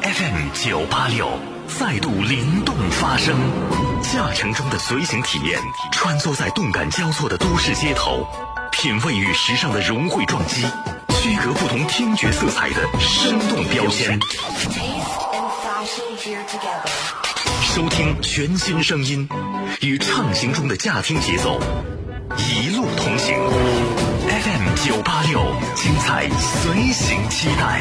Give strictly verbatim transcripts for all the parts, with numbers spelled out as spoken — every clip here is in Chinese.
F M 九八六再度灵动发声，驾乘中的随行体验，穿梭在动感交错的都市街头，品味与时尚的融汇撞击，区隔不同听觉色彩的生动标签。收听全新声音，与畅行中的驾听节奏，一路同行。F M 九八六，精彩随行期待。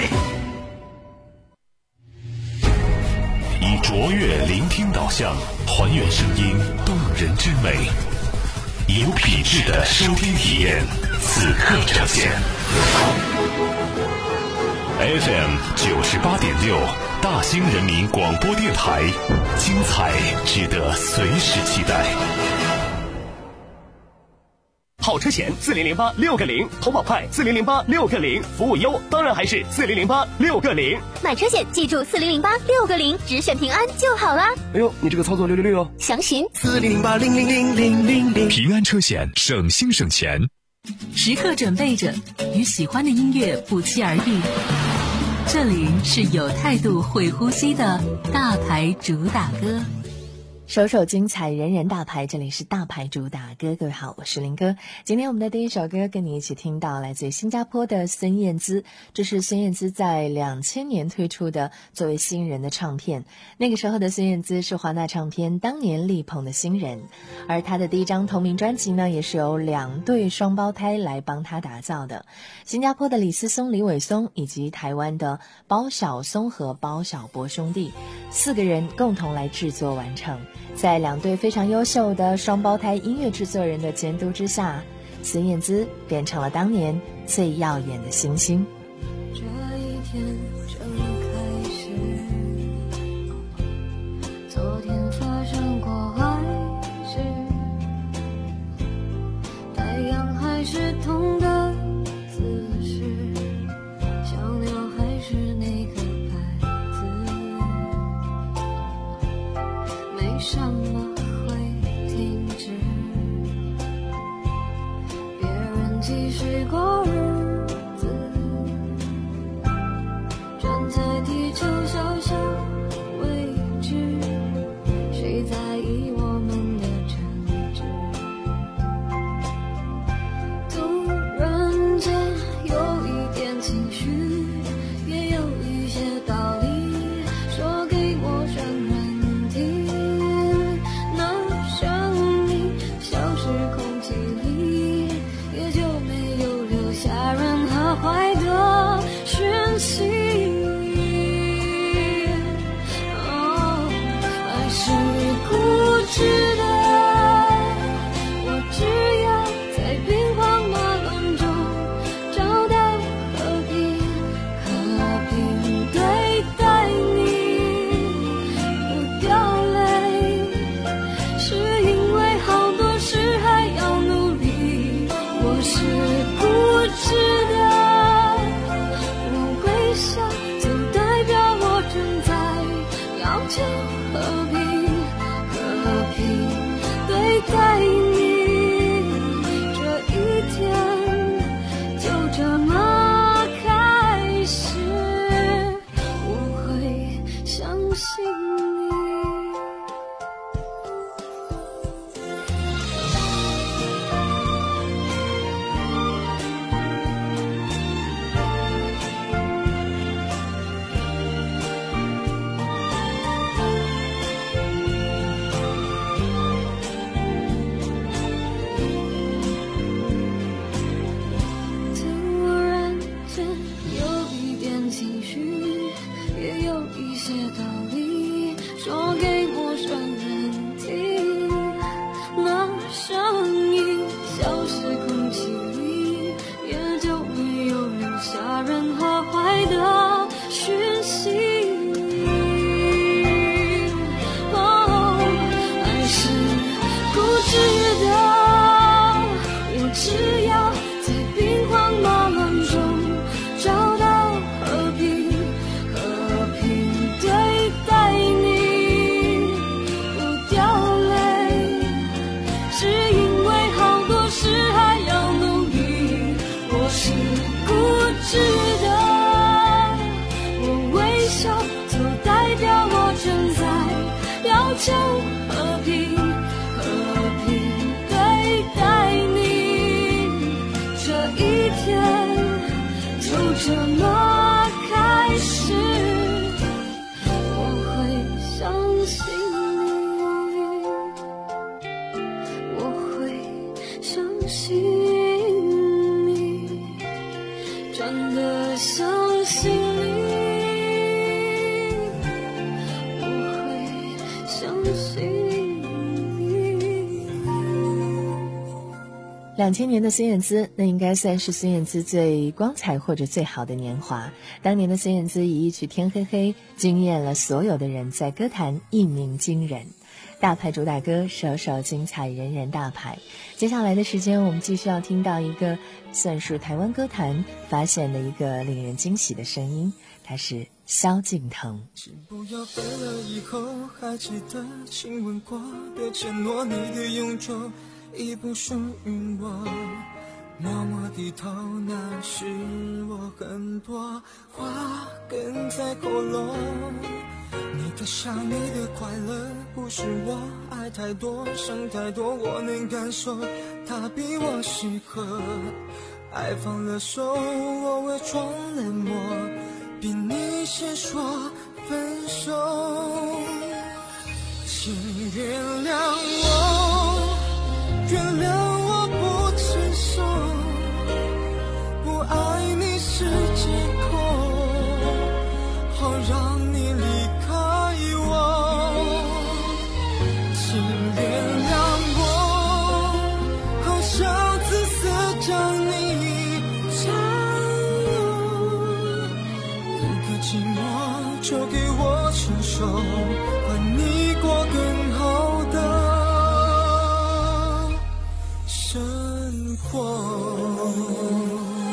以卓越聆听导向，还原声音动人之美，有品质的收听体验，此刻呈现。F M 九十八点六，大兴人民广播电台，精彩值得随时期待。 好车险四零零八六个零，投保快四零零八六个零，服务优当然还是四零零八六个零。 买车险记住四零零八六个零，只选平安就好啦。 哎呦，你这个操作六六六哦！ 详询四零零八零零零零零零。 平安车险，省心省钱。 时刻准备着，与喜欢的音乐不期而遇。这里是有态度会呼吸的大牌主打歌。 首首精彩，人人大牌，这里是大牌主打歌。各位好，我是林哥。今天我们的第一首歌跟你一起听到来自于新加坡的孙燕姿，这是孙燕姿在两千年推出的作为新人的唱片。那个时候的孙燕姿是华纳唱片当年力捧的新人，而她的第一张同名专辑呢，也是由两对双胞胎来帮她打造的，新加坡的李思松、李伟松以及台湾的包小松和包小柏兄弟，四个人共同来制作完成。在两对非常优秀的双胞胎音乐制作人的监督之下，孙燕姿变成了当年最耀眼的星星。 这一天正开始，昨天发生过还是太阳还是痛的姿势，小鸟还是那个牌子，没什么会停止，别人继续过日子，站在地球小小位置，谁在意我们的争执？突然间有一点情绪，也有一些道理，说给陌生人听。那声音消失空气里，也就没有留下任何坏的讯息。哦，爱是固执的，我只要在兵荒马乱中找到和平，和平对待你，不掉泪，是因为好多事还要努力。我是固执的，我微笑就代表我正在要求和平，和平对待你，这一天就这么开始，我会相信你。突然间有一点情绪，也有一些道理，说给陌生人听。那声音消失空气里，也就没有留下任何坏的讯息。哦，爱是固执的，我只要在兵荒马乱中找到和平，和平对待你，不掉泪，是因为好多事还要努力。我是固执的，我微笑就求和平，和平对待你，这一天就这么开始，我会相信你，我会相信你，真的相信你，我会相信你。 两千年的孙燕姿，那应该算是孙燕姿最光彩或者最好的年华。当年的孙燕姿以一曲《天黑黑》惊艳了所有的人，在歌坛一鸣惊人。大牌主打歌，首首精彩，人人大牌。接下来的时间，我们继续要听到一个算是台湾歌坛发现的一个令人惊喜的声音，他是萧敬腾。 请不要分了以后还记得亲吻过的承诺，你的永久已不属于我，默默低头，那是我很多话哽在喉咙。你的笑，你的快乐，不是我爱太多，想太多，我能感受，他比我适合。爱放了手，我伪装冷漠，比你先说分手。请原谅我，原谅我不成熟，不爱你是借口，好让你离开我。请原谅我，好想自私将你占有，一个寂寞就给我承受，换你过更好的生活。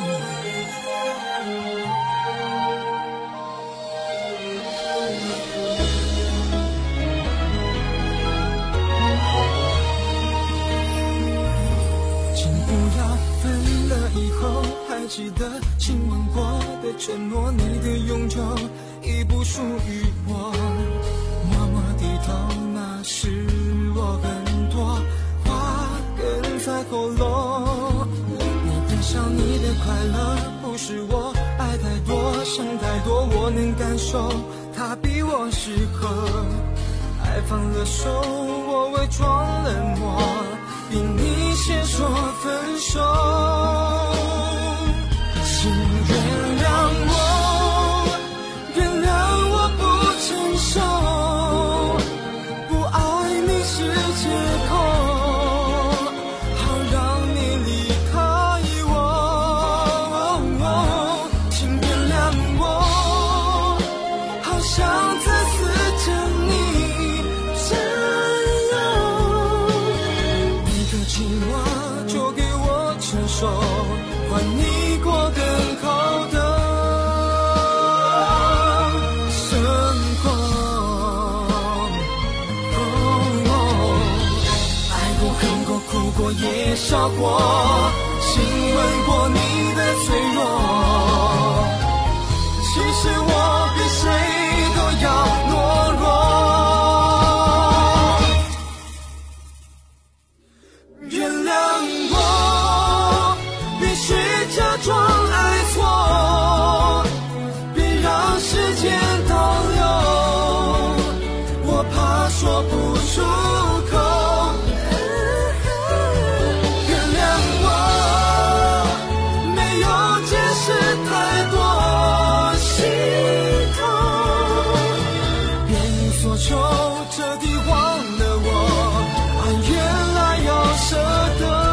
还记得亲吻过的承诺，你的永久已不属于我，默默低头，那是我很多话哽在喉咙。你的笑，你的快乐，不是我爱太多，想太多，我能感受，他比我适合。爱放了手，我伪装冷漠，比你先说分手。请原谅我，原谅我不成熟，不爱你是借口，好让你离开我。请原谅我，好想自私将你占有，一个寂寞就给我承受，换你过更好的生活。爱过恨过哭过也笑过，亲吻过你的脆弱，其实我比谁都要懦弱。原谅我，必须假装爱错，别让时间倒流，我怕说不出口。原谅我，没有解释太多心痛，别无所求，彻底忘了我，爱原来要舍得。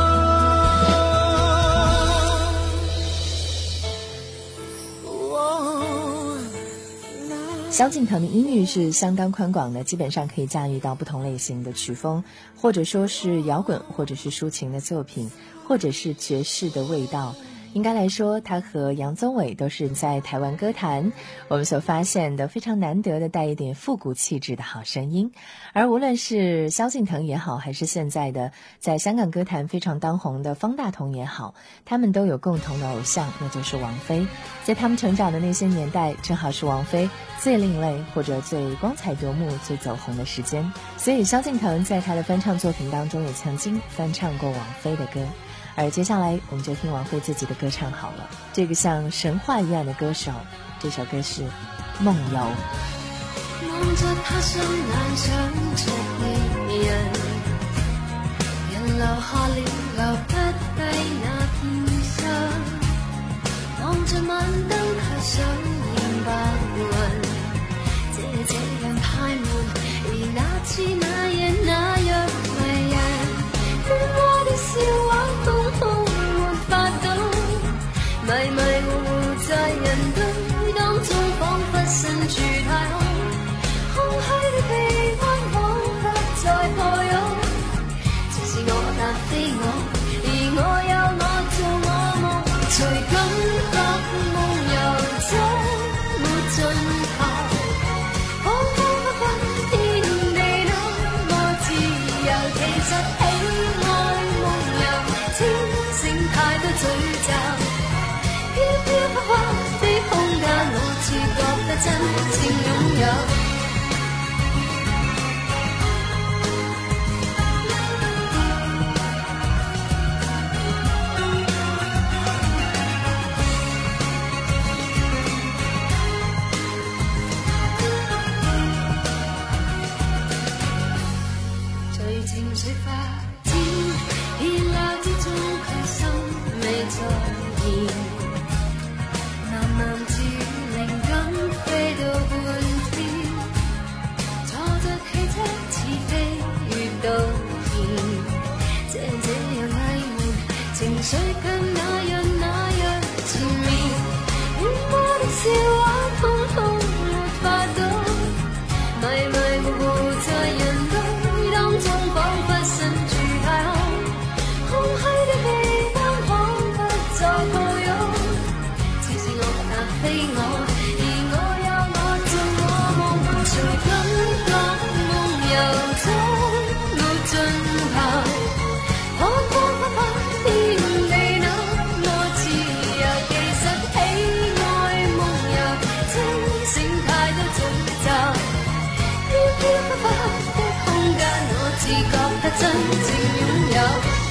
萧敬腾的音域是相当宽广的，基本上可以驾驭到不同类型的曲风，或者说是摇滚，或者是抒情的作品，或者是爵士的味道。 应该来说，他和杨宗纬都是在台湾歌坛我们所发现的非常难得的带一点复古气质的好声音。而无论是萧敬腾也好，还是现在的在香港歌坛非常当红的方大同也好，他们都有共同的偶像，那就是王菲。在他们成长的那些年代，正好是王菲最另类或者最光彩夺目、最走红的时间。所以萧敬腾在他的翻唱作品当中也曾经翻唱过王菲的歌。而接下来我们就听王菲自己的歌唱好了，这个像神话一样的歌手，这首歌是《夢遊》。 望着他雙眼想着你人，人留下了留不低那片傷，望着晚燈卻想念白雲，這這樣太悶，而那次那夜那樣迷人，喧嘩的笑話通通沒法懂，迷迷糊糊在人堆當中，彷彿身處太空，空虛的臂彎彷彿在破擁，這是我但非我，而我有我做我夢，隨感覺夢遊中沒盡頭，彷彷彿惚天地那麼自由，其實喜愛夢遊，清醒太多詛咒，飄飄忽忽的空間，我似覺得真正擁有。真正擁有。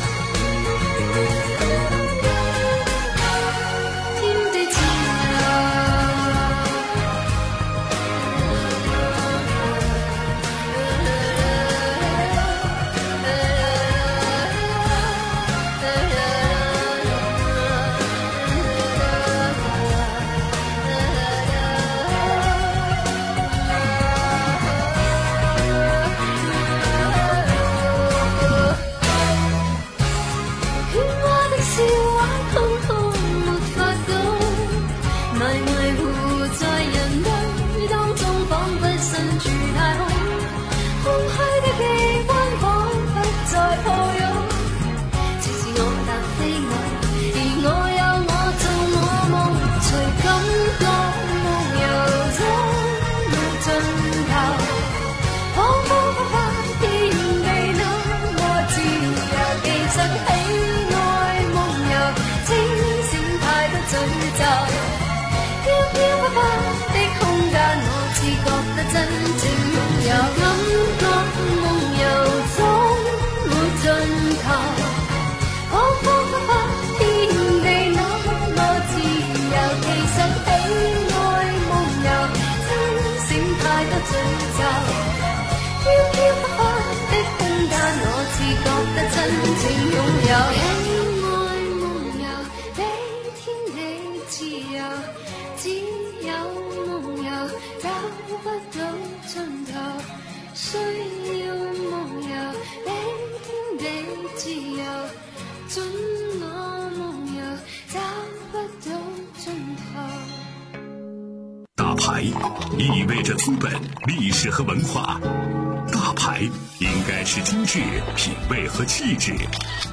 大牌意味着资本、历史和文化，大牌应该是机智、品味和气质。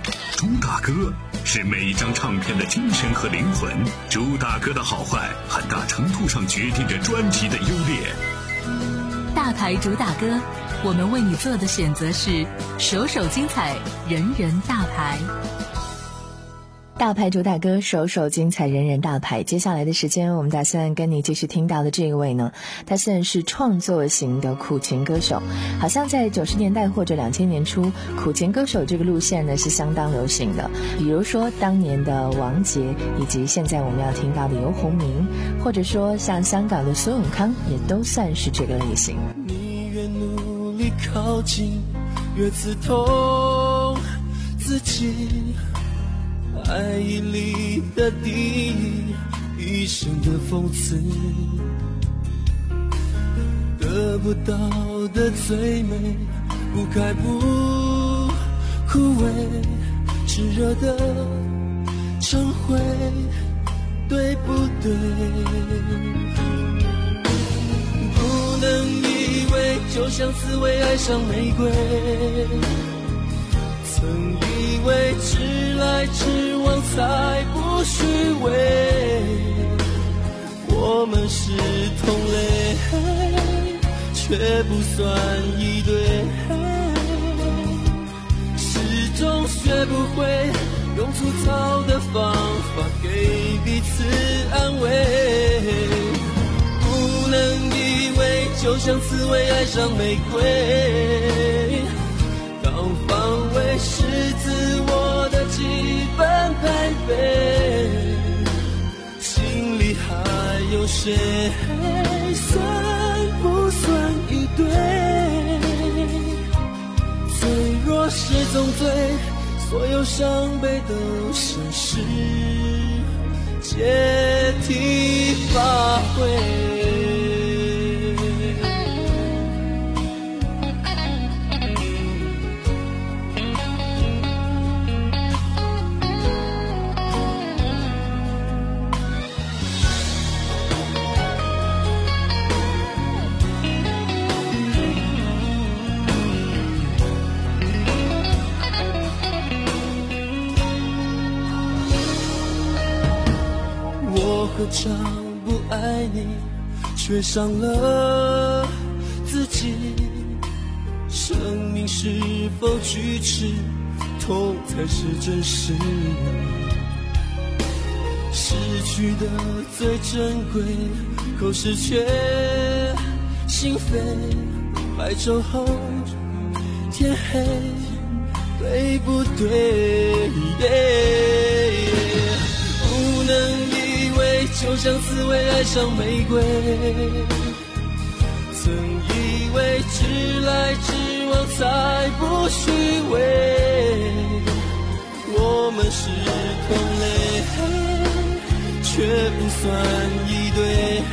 主打歌，是每一张唱片的精神和灵魂。主打歌的好坏，很大程度上决定着专辑的优劣。 大牌主打歌，我们为你做的选择是首首精彩，人人大牌。 大牌主打歌，首首精彩，人人大牌。接下来的时间，我们打算跟你继续听到的这一位呢，他算是创作型的苦情歌手。好像在九十年代或者两千年初，苦情歌手这个路线呢是相当流行的。比如说当年的王杰，以及现在我们要听到的游鸿明，或者说像香港的苏永康，也都算是这个类型。 你越努力靠近，越刺痛自己。爱已离的地，一生的讽刺，得不到的最美，不开不枯萎，炽热的忏悔，对不对？不能以为就像刺猬爱上玫瑰，曾以为直来直往才不虚伪，我们是同类，却不算一对，始终学不会用粗糙的方法给彼此安慰。不能以为就像刺猬爱上玫瑰，当防卫是自我的基本配备，心里还有谁，算不算一对？脆弱是种罪，所有伤悲都像是借题发挥。何尝不爱你，却伤了自己？生命是否锯齿，痛才是真实。失去的最珍贵，口是却心扉。白昼后天黑，对不对？不能就像刺猬爱上玫瑰，曾以为直来直往才不虚伪，我们是同类，却不算一对，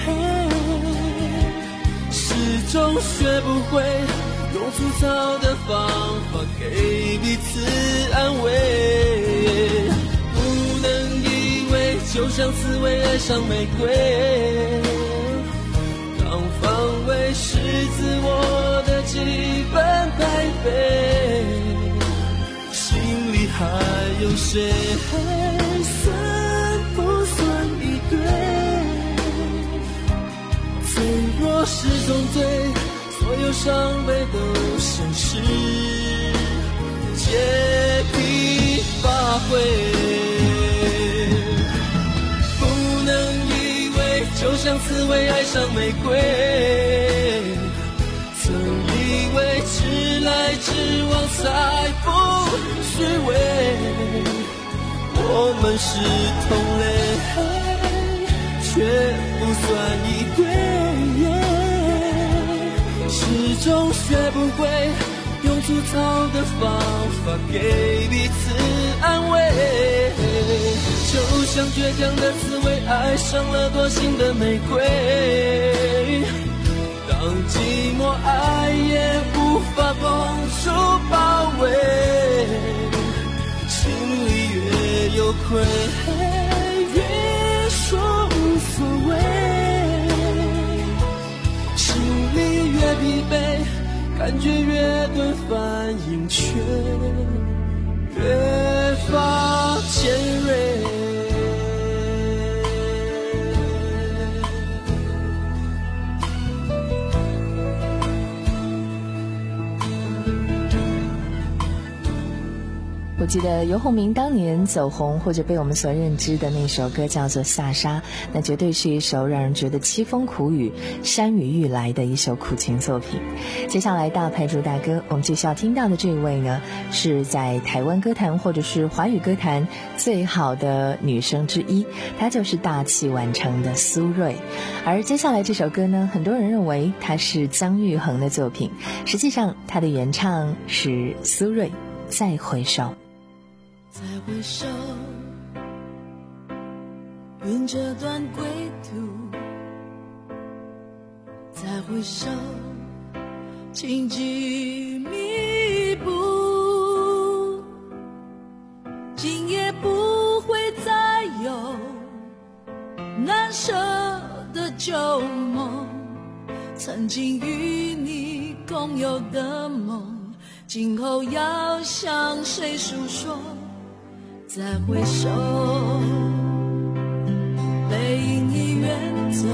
始终学不会用粗糙的方法给彼此安慰。就像刺猬爱上玫瑰，当防卫是自我的基本配备，心里还有谁，算不算一对？脆弱是种罪，所有伤悲都像是借题发挥。就像刺猬爱上玫瑰，曾以为直来直往才不虚伪，我们是同类，却不算一对，始终学不会用粗糙的方法给彼此安慰。就像倔强的刺猬爱上了多情的玫瑰，当寂寞爱也无法攻出包围，心里越有愧，越说无所谓，心里越疲惫，感觉越顿反应却越发尖锐。 我记得游鸿明当年走红或者被我们所认知的那首歌叫做《萨沙》，那绝对是一首让人觉得凄风苦雨、山雨欲来的一首苦情作品。接下来大牌主大哥，我们继续要听到的这一位呢，是在台湾歌坛或者是华语歌坛最好的女生之一，她就是大器晚成的苏芮。而接下来这首歌呢，很多人认为它是姜育恒的作品，实际上它的原唱是苏芮。再回首， 再回首，云这段归途，再回首，荆棘密布，今夜不会再有难舍的旧梦，曾经与你共有的梦，今后要向谁诉说？再回首，背影已远走，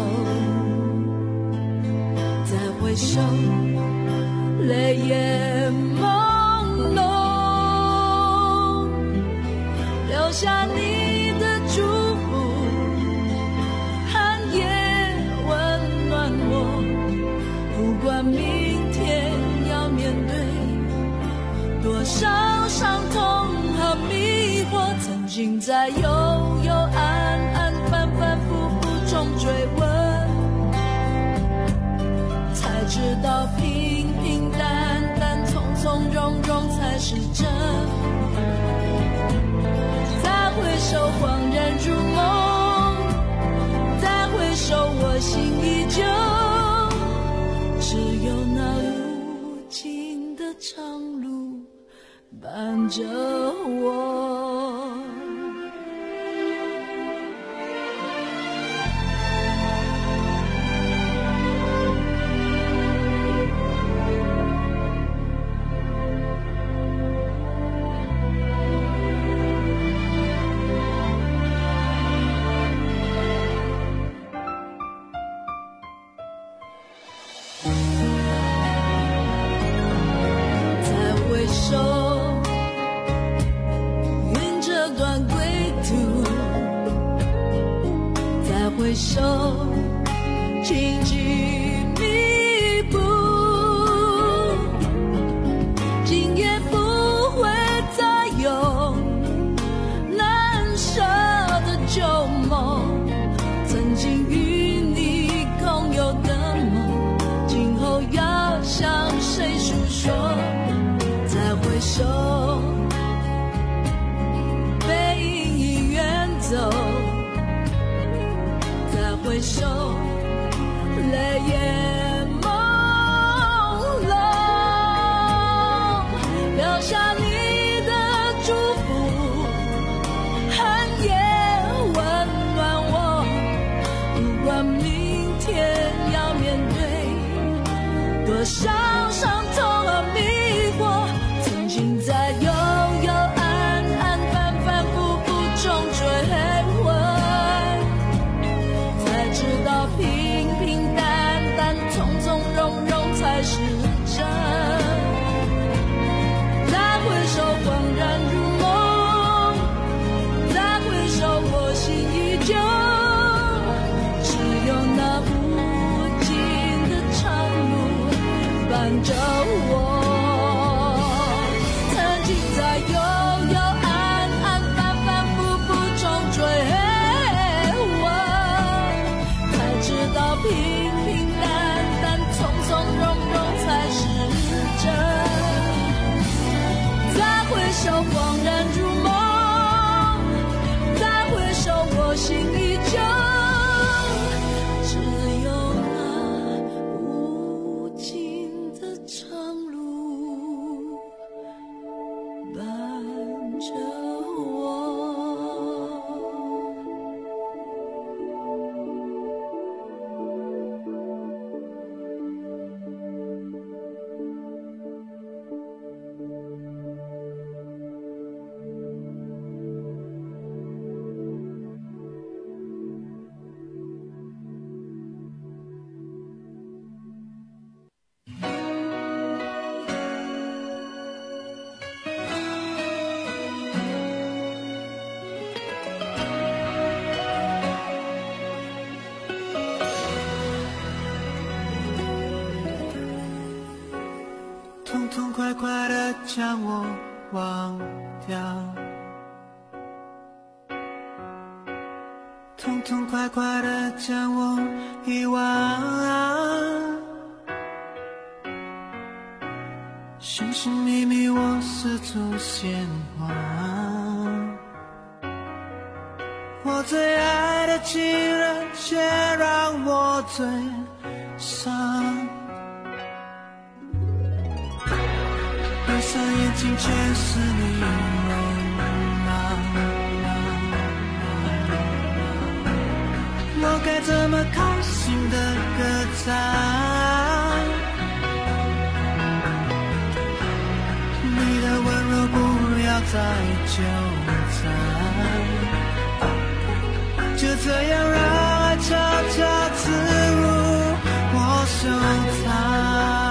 再回首，泪眼朦胧，留下你的祝福，寒夜温暖我，不管明天要面对多少伤痛和迷惑，曾经在幽幽暗暗反反复复中追问，才知道平平淡淡从从容容才是真。再回首恍然如梦，再回首我心依旧，只有那无尽的长路伴着我。回首，荆棘密布，今夜不会再有难舍的旧梦，曾经与你共有的梦，今后要向谁诉说？再回首，背影已远走，回首，泪眼朦胧，留下你的祝福，寒夜温暖我，不管明天要面对多少伤痛和迷惑，曾经在幽幽暗暗反反复复中追问，直到平平淡淡从从容容才是真。再回首恍然如梦，再回首我心依旧，只有那无尽的长路伴着我。曾经在幽幽暗暗反反复复中追直到平平淡淡从从容容才是真。再回首恍然如梦，再回首我心依旧，只有那无尽的长路伴着我。 痛痛快快地将我忘掉，痛痛快快地将我遗忘，寻寻觅觅我四处鲜花，我最爱的情人却让我最伤，闭上眼睛全是你容貌，我该怎么开心的歌唱，你的温柔不要再纠缠，就这样让爱悄悄刺入我胸膛，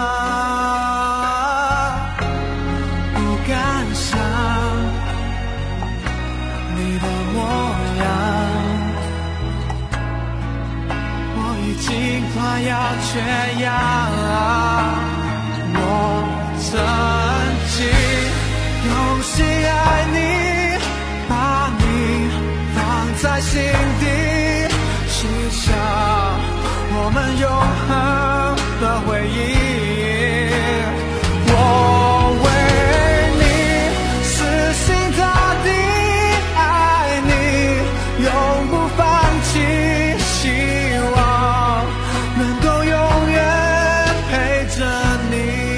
不敢想你的模样，我已经快要缺氧，我曾经用心爱你，把你放在心底，许下我们永恒的回忆，我为你死心塌地爱你，永不放弃，希望能够永远陪着你。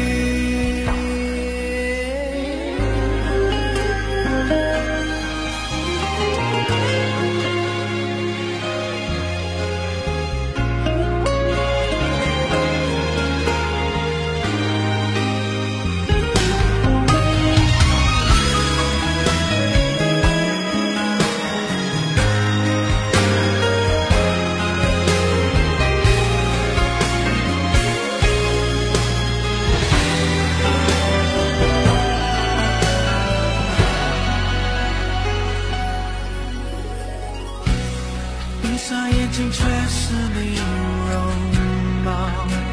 闭上眼睛却是你容貌，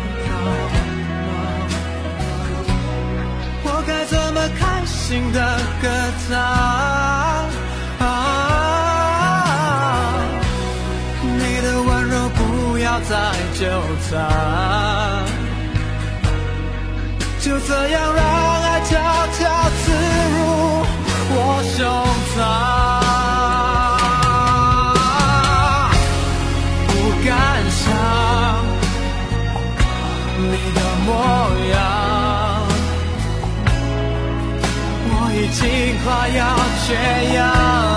我该怎么开心的歌唱，啊，你的温柔不要再纠缠，就这样让爱悄悄刺入我胸膛，你的模样，我已经快要缺氧，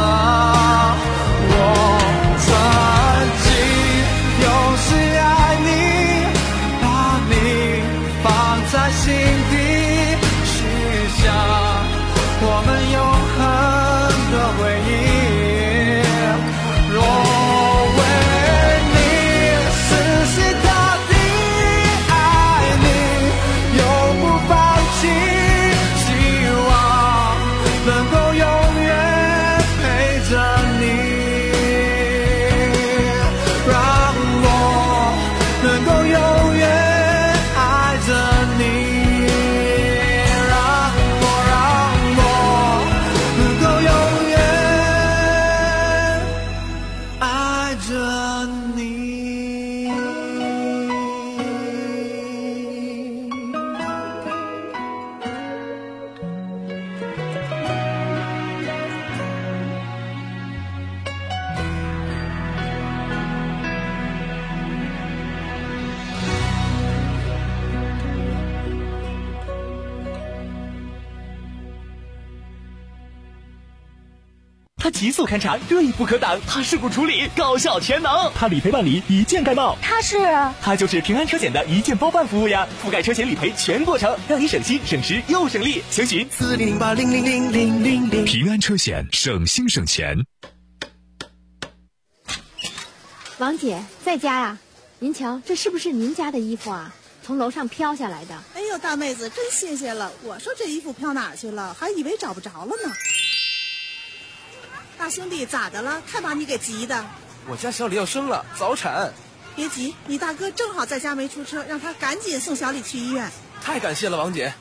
我曾经用心爱你，把你放在心底，许下我们永恒的回忆，若为你死心塌地永不放弃，希望能够永远陪着你，让我能够永远爱着你，让我让我能够永远爱着你。 它急速勘查，锐不可挡；它事故处理，高效全能；它理赔办理，一键盖帽。 它是， 它就是平安车险的一键包办服务呀，覆盖车险理赔全过程，让你省心省时又省力。详询四零零八零零零零零零。 平安车险，省心省钱。 王姐在家呀？您瞧，这是不是您家的衣服啊？从楼上飘下来的。 哎呦，大妹子真新鲜了！我说这衣服飘哪儿去了，还以为找不着了呢。大兄弟，咋的了？看把你给急的。 我家小李要生了，早产。 别急，你大哥正好在家没出车，让他赶紧送小李去医院。 太感谢了，王姐。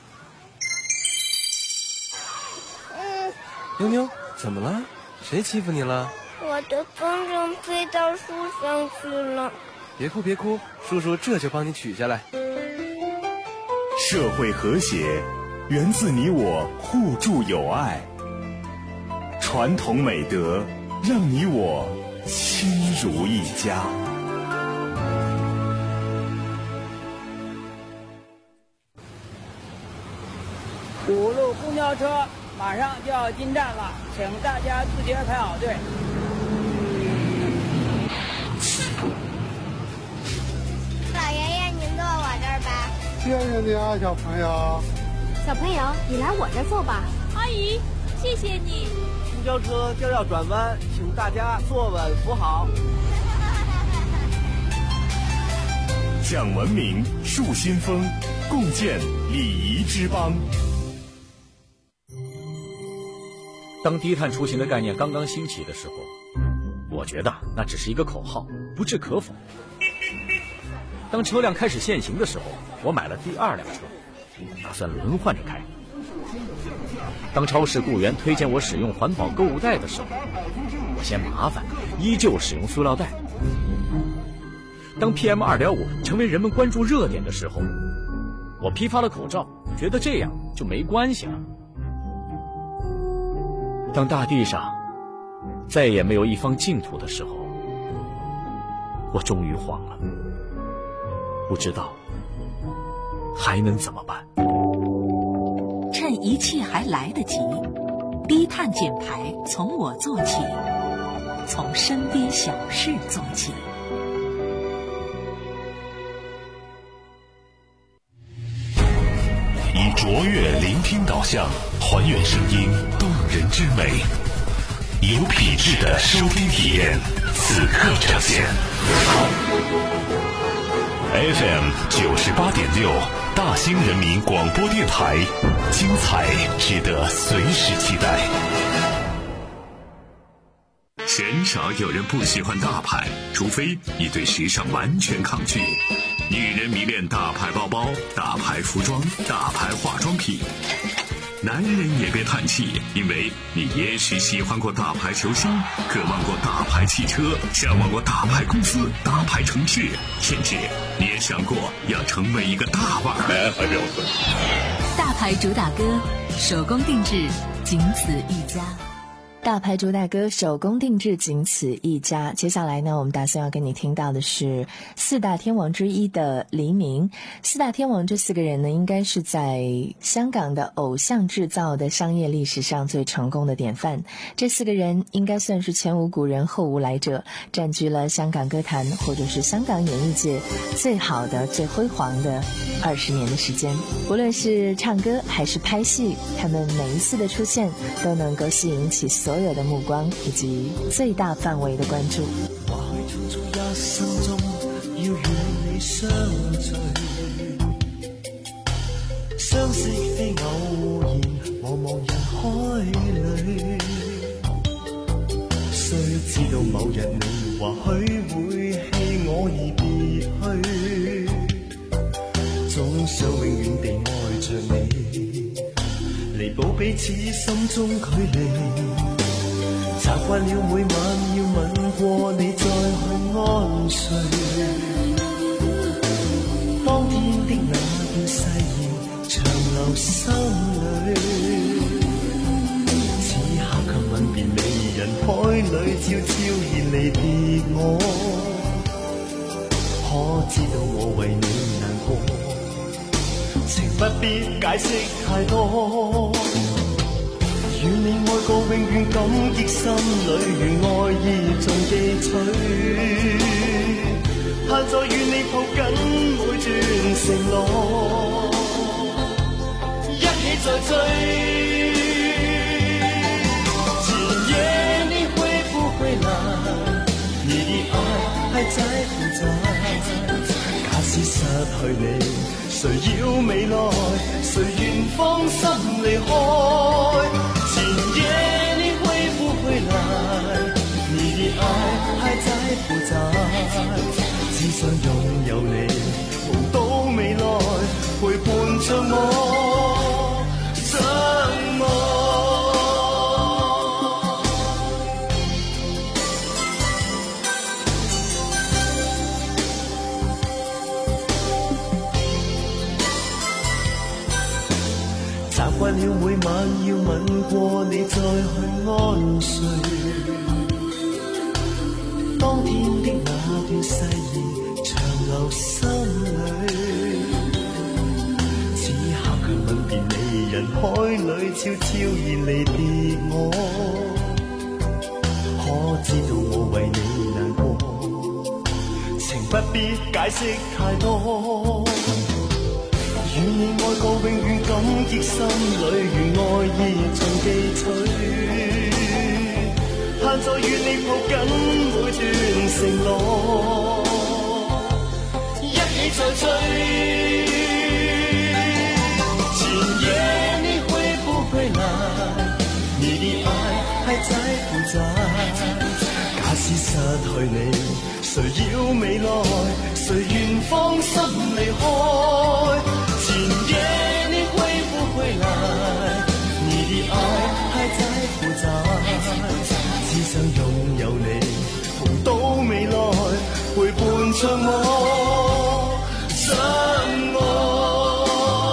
嗯， 妞妞，怎么了？谁欺负你了？ 我的风筝飞到树上去了。 别哭别哭，叔叔这就帮你取下来。 社会和谐源自你我互助友爱，传统美德让你我亲如一家。 五路公交车马上就要进站了，请大家自觉排好队。 老爷爷，您坐我这儿吧。 谢谢你啊，小朋友。 小朋友，你来我这儿坐吧。 阿姨，谢谢你。 公交车就要转弯，请大家坐稳扶好。 讲文明树新风，共建礼仪之邦。 当低碳出行的概念刚刚兴起的时候，我觉得那只是一个口号，不置可否。当车辆开始限行的时候，我买了第二辆车，打算轮换着开。当超市雇员推荐我使用环保购物袋的时候，我嫌麻烦，依旧使用塑料袋。当 P M 二点五 成为人们关注热点的时候，我批发了口罩，觉得这样就没关系了。当大地上再也没有一方净土的时候，我终于慌了，不知道还能怎么办。 趁一切还来得及，低碳减排从我做起，从身边小事做起。 以卓越聆听导向，还原声音动人之美，有品质的收听体验，此刻呈现。F M 九十八点六，大兴人民广播电台，精彩值得随时期待。鲜少有人不喜欢大牌，除非你对时尚完全抗拒。女人迷恋大牌包包、大牌服装、大牌化妆品。男人也别叹气，因为你也许喜欢过大牌球星，渴望过大牌汽车，向往过大牌公司、大牌城市，甚至你也想过要成为一个大腕儿。 大牌主打歌，手工定制，仅此一家。 大牌主打歌手工定制，仅此一家。接下来呢，我们打算要跟你听到的是四大天王之一的黎明。四大天王这四个人呢，应该是在香港的偶像制造的商业历史上最成功的典范。这四个人应该算是前无古人后无来者，占据了香港歌坛或者是香港演艺界最好的最辉煌的二十年的时间。无论是唱歌还是拍戏，他们每一次的出现都能够吸引起所有的目光以及最大范围的关注。 或許匆匆一生中要與你相聚，相識非偶然，茫茫人海裏，雖知道某日你或許會棄我而別去，總想永遠地愛着你，彌補彼此心中距離。習慣了每晚要吻過你再去安睡，當天的那段誓言長留心裏，此刻卻吻別你，人海裏悄悄然離別我，可知道我為你難過，情不必解釋太多，願你愛過永遠感激心裏，願愛意盡記取，盼再與你抱緊每段承諾，一起再追。今夜你會不會來？你的愛還在不在？假使失去你，誰要未來？誰願放心離開？今夜你會不會來？你的愛還在不在？只想擁有你，夢到未來，陪伴着了每晚要吻過你再去安睡。當天的那段誓言長留心裏，此刻卻吻別你，人海裏悄悄然離別我。可知道我為你難過，情不必解釋太多。與你愛過永遠感激心裏，如愛意盡記取。盼再與你抱緊每段承諾，一起再追。今夜你會不會來？你的愛還在不在？假使失去你，誰要未來？誰願放心離開？今夜你會不會來？你的愛還在不在？只想擁有你，同到未來，陪伴着我，相愛。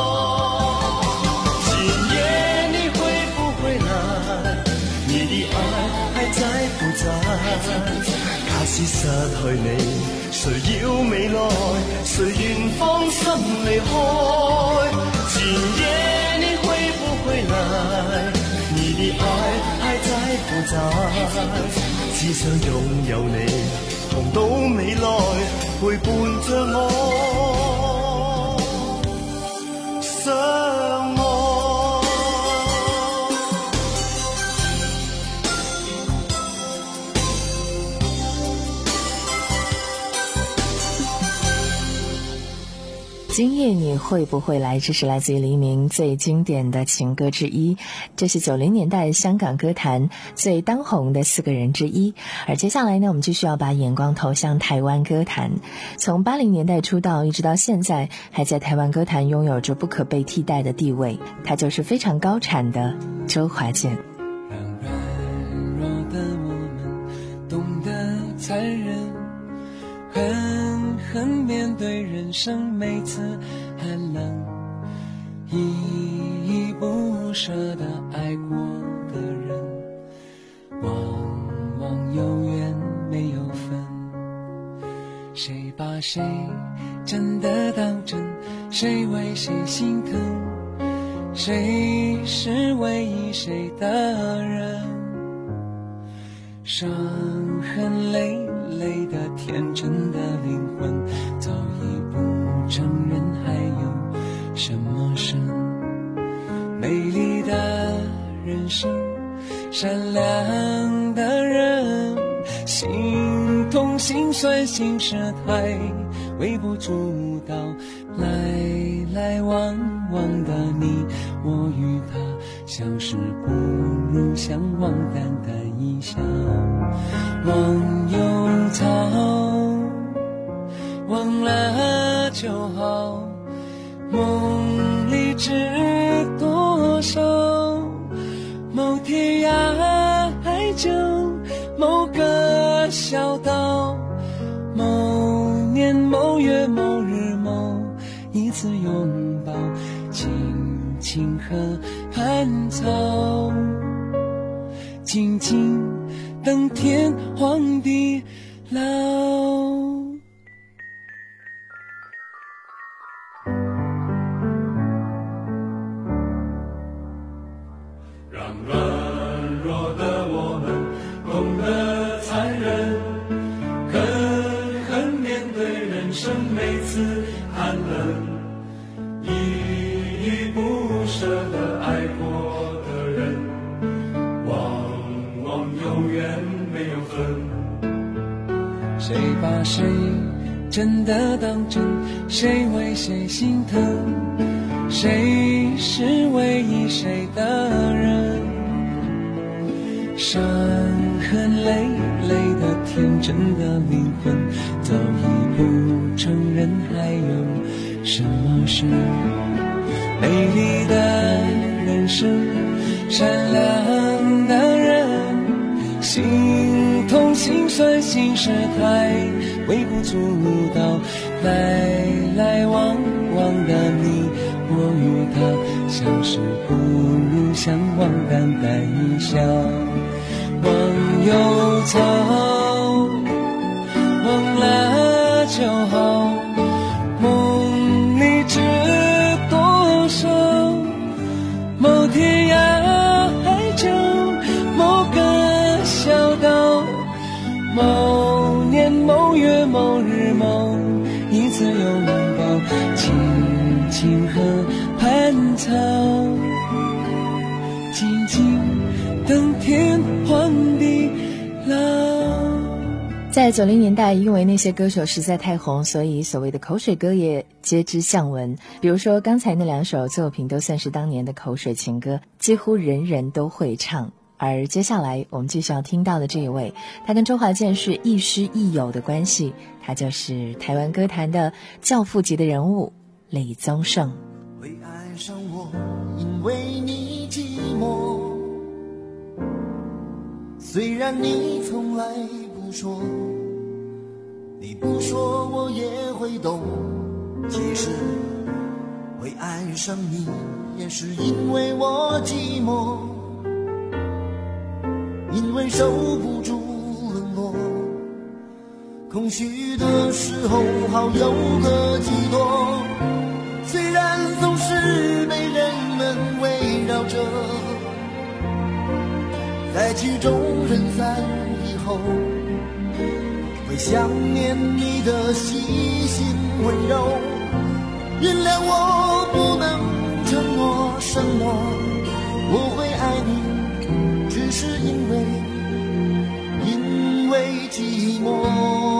今夜你會不會來？你的愛還在不在？假使失去你，誰要未來？誰願放心離開？今夜你會不會來？你的愛還在不在？只想擁有你，同到未來，陪伴着我，相愛。 今夜你会不会来？这是来自于黎明最经典的情歌之一，这是九零年代香港歌坛最当红的四个人之一。而接下来呢，我们继续要把眼光投向台湾歌坛。从八零年代出道一直到现在，还在台湾歌坛拥有着不可被替代的地位，他就是非常高产的周华健。 让软弱的我们懂得残忍，狠狠面对人生每次寒冷，依依不舍地爱过的人，往往有缘没有分。谁把谁真的当真？谁为谁心疼？谁是唯一谁的人？伤痕累累的天真的灵魂，早已不承认还有什么生。美丽的人生，善良的人，心痛心酸心事太微不足道，来来往往的你我与他，相识不如相忘，淡淡一笑。忘忧草，忘了就好，梦里知多少，某天涯海角，某个小岛，某年某月某日某一次拥抱，青青河畔草，静静等天荒地老。 让软弱的我们懂得残忍，狠狠面对人生每次寒冷，依依不舍地爱过的人，往往有缘没有分。 谁把谁真的当真？谁为谁心疼？谁是唯一谁的人？伤痕累累的天真的灵魂，早已不承认还有什么事。美丽的人生，善良的人，心痛心酸心事太微不足道，来来往往的你我与他，相识不想往右走，忘了就好，梦里知多少，某天涯海角，某个小岛，某年某月某日某一次拥抱，静静和攀草，静静等天荒地老。 在九零年代，因为那些歌手实在太红，所以所谓的口水歌也皆知巷闻。比如说刚才那两首作品都算是当年的口水情歌，几乎人人都会唱。而接下来我们继续要听到的这一位，他跟周华健是亦师亦友的关系，他就是台湾歌坛的教父级的人物李宗盛。 会爱上我，因为你寂寞，虽然你从来不说，你不说我也会懂。其实会爱上你，也是因为我寂寞，因为守不住冷落，空虚的时候好有个寄托。虽然总是被人们围绕着，在曲终人散以后，会想念你的细心温柔。原谅我不能承诺什么，我会爱你，只是因为因为寂寞。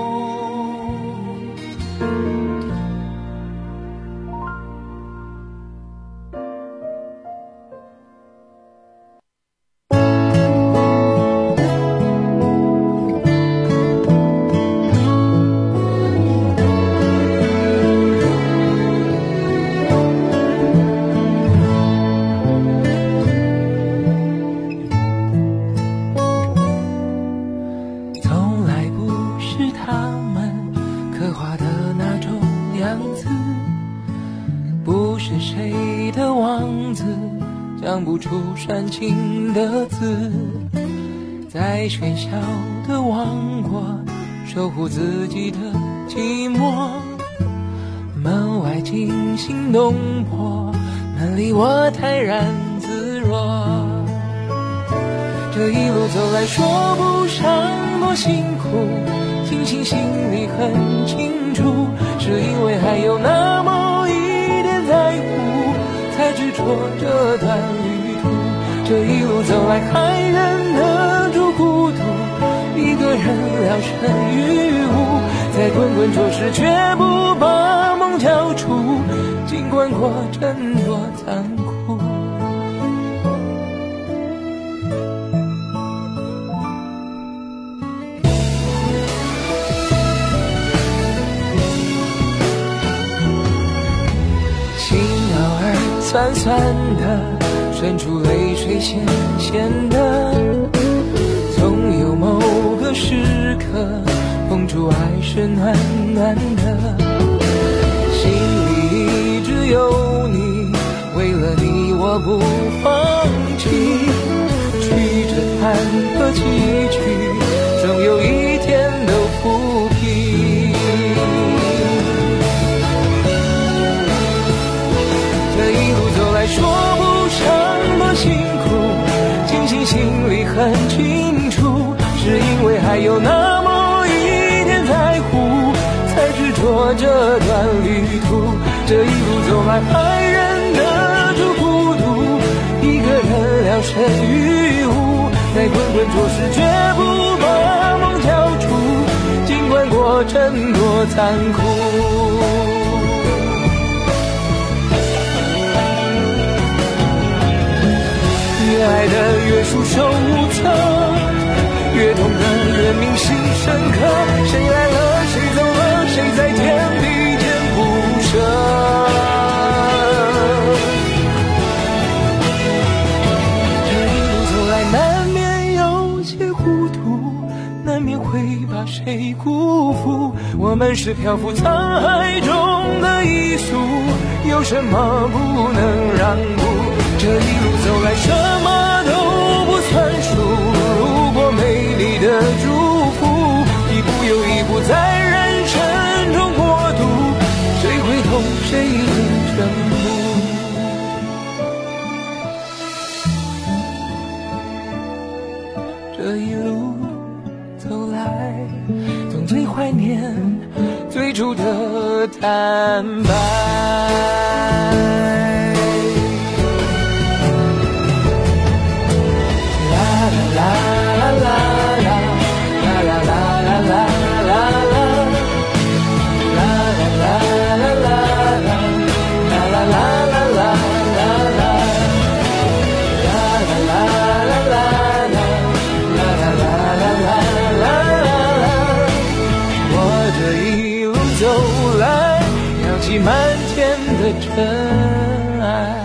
讲不出煽情的字，在喧嚣的王国守护自己的寂寞。门外惊心动魄，门里我泰然自若。这一路走来说不上多辛苦，庆幸心里很清楚，是因为还有那么一点在乎，才执着这段旅途。这一路走来还忍得住孤独，一个人聊胜于无，在滚滚浊世却不把梦交出，尽管过程多残酷。心偶尔酸酸的，渗出泪水咸咸的，总有某个时刻碰触爱是暖暖的，心里一直有你，为了你我不放弃，曲折坎坷崎岖，总有一天都抚平。这一路走来说不上多辛苦，庆幸心里很清楚，是因为还有那么一点在乎，才执着这段旅途。这一路走来还忍得住孤独，一个人聊胜于无，在滚滚浊世绝不把梦交出，尽管过程多残酷。越爱的越束手无策，越痛的越铭心深刻，谁来了谁走了，谁在天地间不舍。这一路走来难免有些糊涂，难免会把谁辜负，我们是漂浮沧海中的一粟，有什么不能让步？这一路走来什么都不算坦白。满天的尘埃。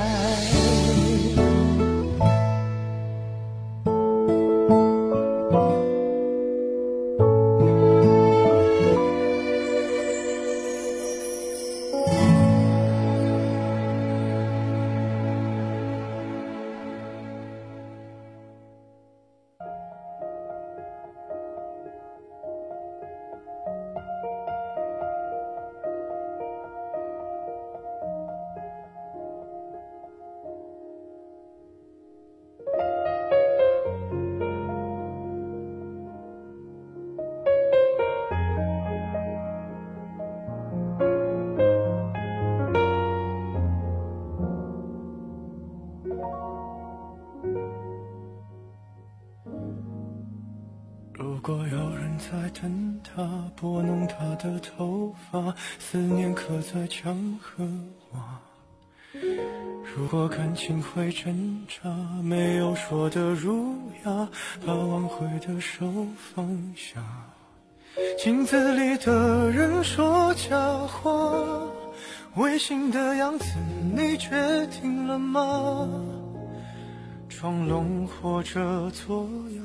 如果有人在等他，拨弄他的头发，思念刻在墙和瓦。如果感情会挣扎，没有说的儒雅，把挽回的手放下。镜子里的人说假话，违心的样子你决定了吗？装聋或者作哑，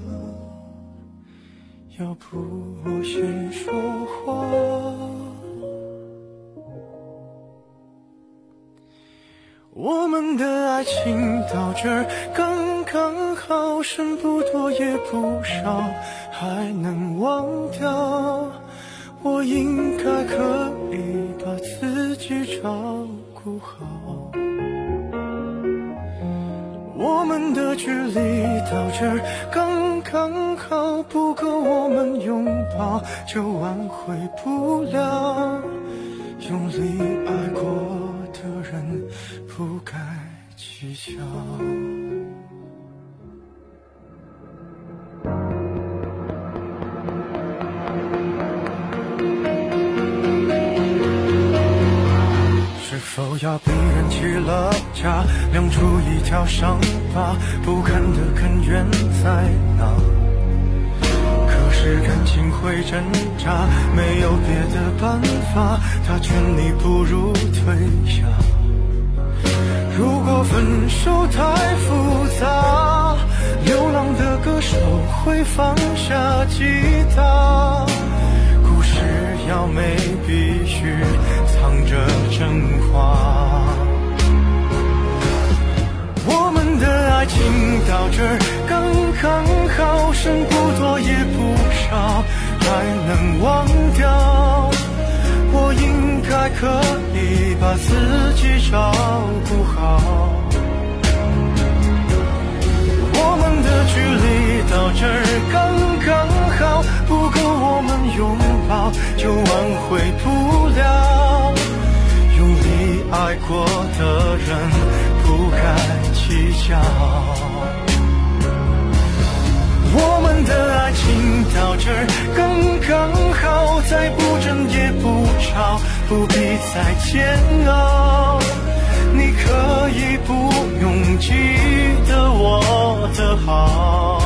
要不我先说话。我们的爱情到这儿刚刚好，剩不多也不少，还能忘掉。我应该可以把自己照顾好。我们的距离到这儿刚刚好，不够我们拥抱就挽回不了。用力爱过的人不该计较。是否要逼人起了家，亮出一条伤疤，不堪的根源在哪？可是感情会挣扎，没有别的办法，他劝你不如退下。如果分手太复杂，流浪的歌手会放下吉他，故事要美必须藏着真话。我们的爱情到这儿刚刚好，剩不多也不少，还能忘掉。我应该可以把自己照顾好。我们的距离到这儿刚刚好，不够我们拥抱就挽回不了。用力爱过的人不该计较。我们的爱情到这儿刚刚好，再不争也不吵，不必再煎熬。你可以不用记得我的好。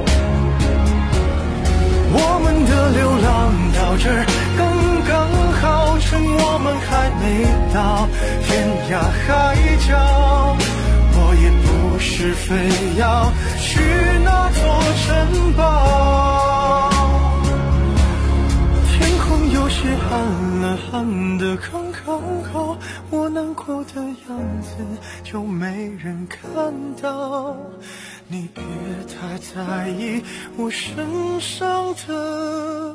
我们的流浪到这儿刚刚好，趁我们还没到天涯海角。我也不是非要去那座城堡。天空有些暗了，暗的刚刚好，我难过的样子就没人看到。你别太在意我身上的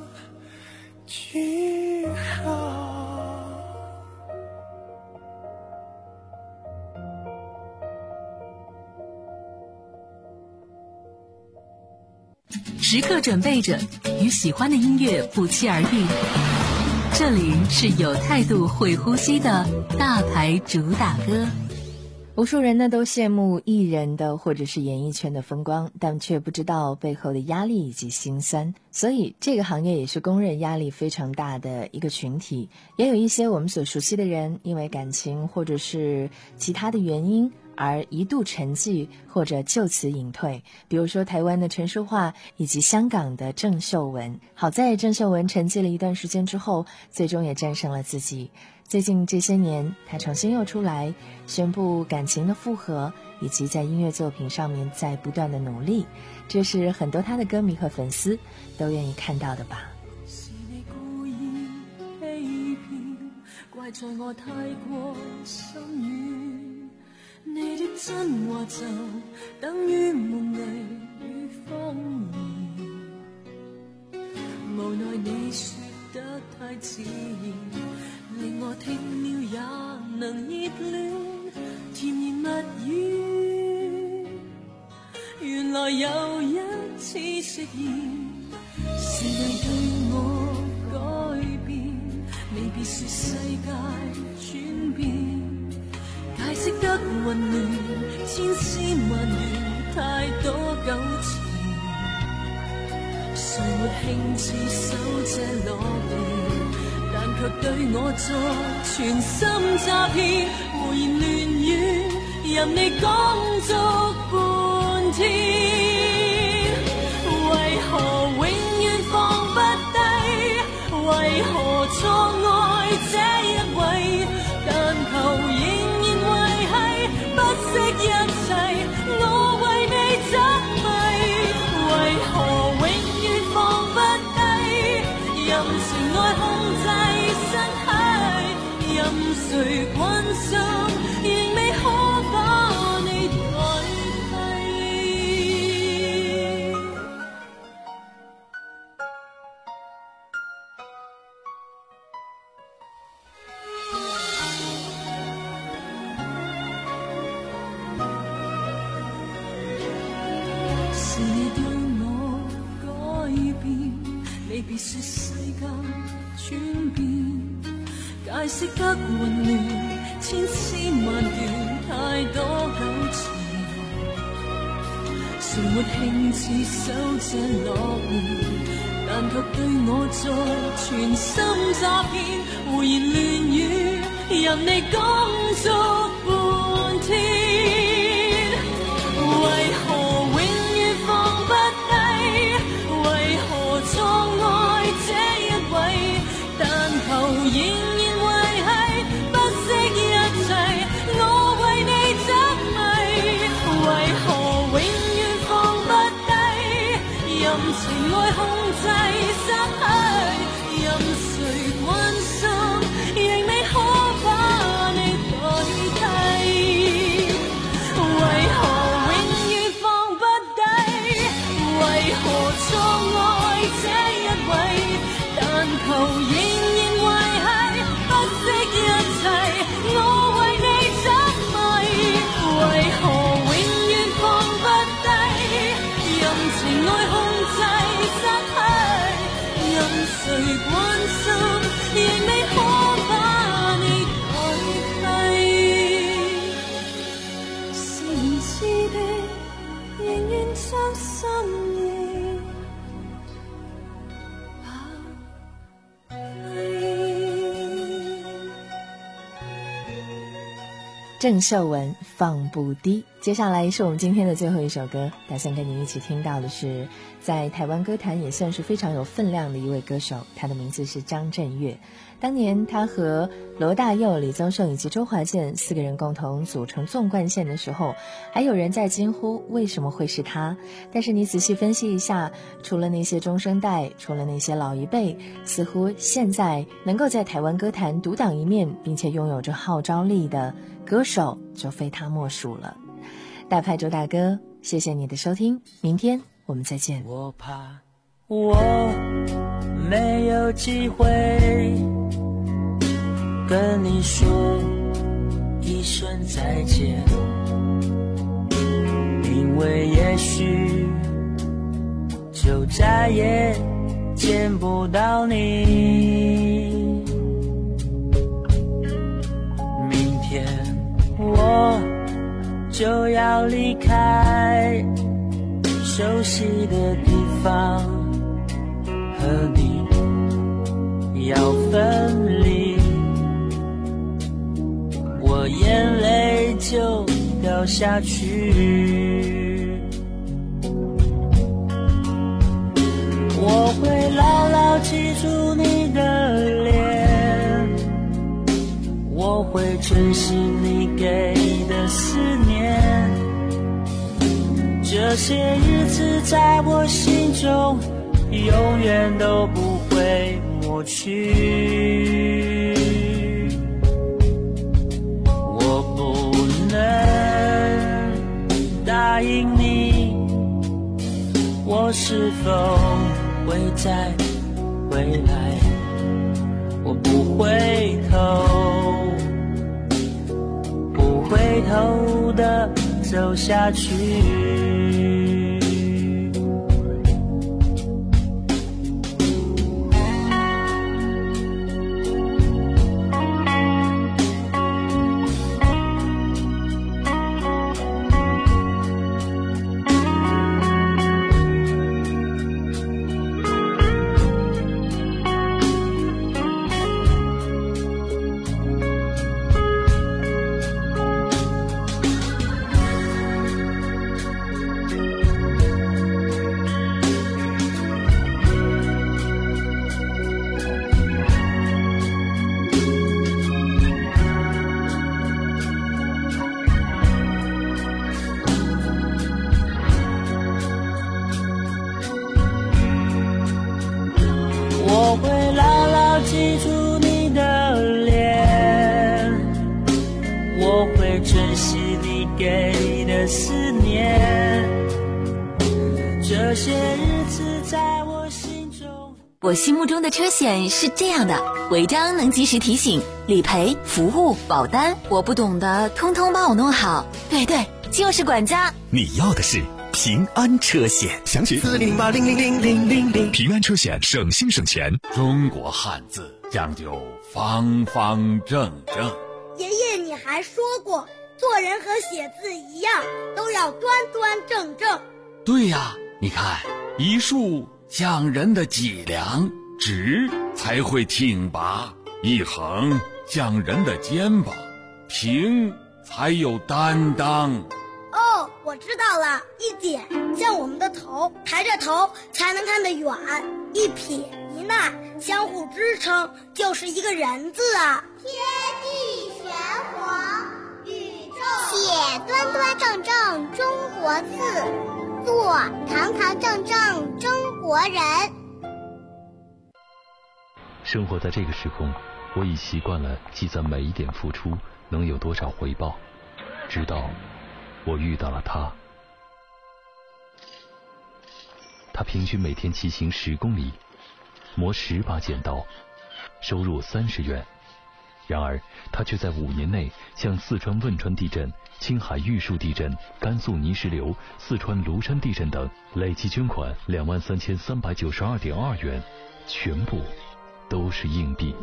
记号。 时刻准备着，与喜欢的音乐不期而遇。 这里是有态度会呼吸的大牌主打歌。 无数人呢都羡慕艺人的或者是演艺圈的风光，但却不知道背后的压力以及辛酸，所以这个行业也是公认压力非常大的一个群体。也有一些我们所熟悉的人，因为感情或者是其他的原因而一度沉寂或者就此隐退，比如说台湾的陈淑桦以及香港的郑秀文。好在郑秀文沉寂了一段时间之后，最终也战胜了自己。最近这些年，她重新又出来宣布感情的复合，以及在音乐作品上面在不断的努力，这是很多她的歌迷和粉丝都愿意看到的吧。 是你故意欺骗，怪在我太过心軟，你的真話就等於夢囈與謊言，無奈你說得太自然，令我聽了也能熱戀，甜言蜜語原來又一次食言，是你對我改變，未必說世界轉變，解釋得混亂，千絲萬段太多糾纏，誰沒興致守這諾言，但卻對我作全心詐騙，胡言亂語任你講足半天，為何永遠放不低，為何錯愛這一位，但求仍然維繫，不惜一切我為你執迷，為何永遠放不低，任情愛控制身體，任誰關心仍未可把你代替。是你對我改變，你別說世界轉變，解釋得混亂，千絲萬段太多糾纏，誰沒興致守這諾言，但卻對我作全心詐騙，胡言亂語任你講足半天，為何永遠放不低，為何錯愛這一位，但求仍然維繫，不惜一切我為你執迷，為何永遠放不低，任情愛控制身體，任誰關心仍未可把你代替，為何永遠放不低，為何錯愛這一位，但求仍然維繫，不惜一切我為你執迷，為何永遠放不低，任情愛控制身體，任誰關心仍未可把你代替，是唔知的仍願將心意拋郑秀文放不低。接下来是我们今天的最后一首歌，打算跟你一起听到的是在台湾歌坛也算是非常有分量的一位歌手，他的名字是张震岳。当年他和罗大佑、李宗盛以及周华健四个人共同组成纵贯线的时候，还有人在惊呼为什么会是他，但是你仔细分析一下，除了那些中生代，除了那些老一辈，似乎现在能够在台湾歌坛独当一面并且拥有着号召力的歌手就非他莫属了。大牌周大哥，谢谢你的收听，明天我们再见。 我怕我没有机会跟你说一声再见，因为也许就再也见不到你。 我就要离开熟悉的地方，和你要分离，我眼泪就掉下去。我会牢牢记住你的脸，我会珍惜你给的思念，这些日子在我心中永远都不会抹去。我不能答应你，我是否会再回来，我不回头，不回头的走下去。我会牢牢记住你的脸，我会珍惜你给的思念，这些日子在我心中。 我心目中的车险是这样的：违章能及时提醒，理赔、服务、保单，我不懂的通通帮我弄好。对对，就是管家。 你要的是平安车险，详询四零零八零零零零零零。平安车险，省心省钱。 中国汉字讲究方方正正。 爷爷，你还说过，做人和写字一样，都要端端正正。 对呀，你看，一竖讲人的脊梁，直才会挺拔；一横讲人的肩膀，平才有担当。 哦，我知道了，一点像我们的头，抬着头才能看得远；一撇一捺相互支撑，就是一个人字啊。 天地玄黄，宇宙写端端正正中国字，做堂堂正正中国人。 生活在这个时空，我已习惯了计算每一点付出能有多少回报，直到我遇到了他。他平均每天骑行十公里，磨十把剪刀，收入三十元。然而他却在五年内向四川汶川地震、青海玉树地震、甘肃泥石流、四川庐山地震等累计捐款两万三千三百九十二点二元，全部都是硬币。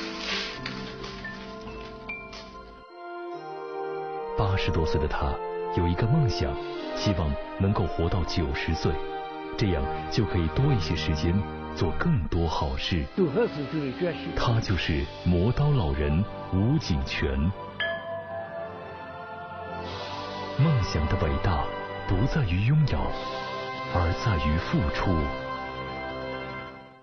八十多岁的他有一个梦想，希望能够活到九十岁，这样就可以多一些时间做更多好事。他就是磨刀老人吴景全。梦想的伟大不在于拥有，而在于付出。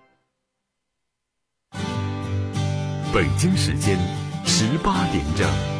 北京时间十八点整。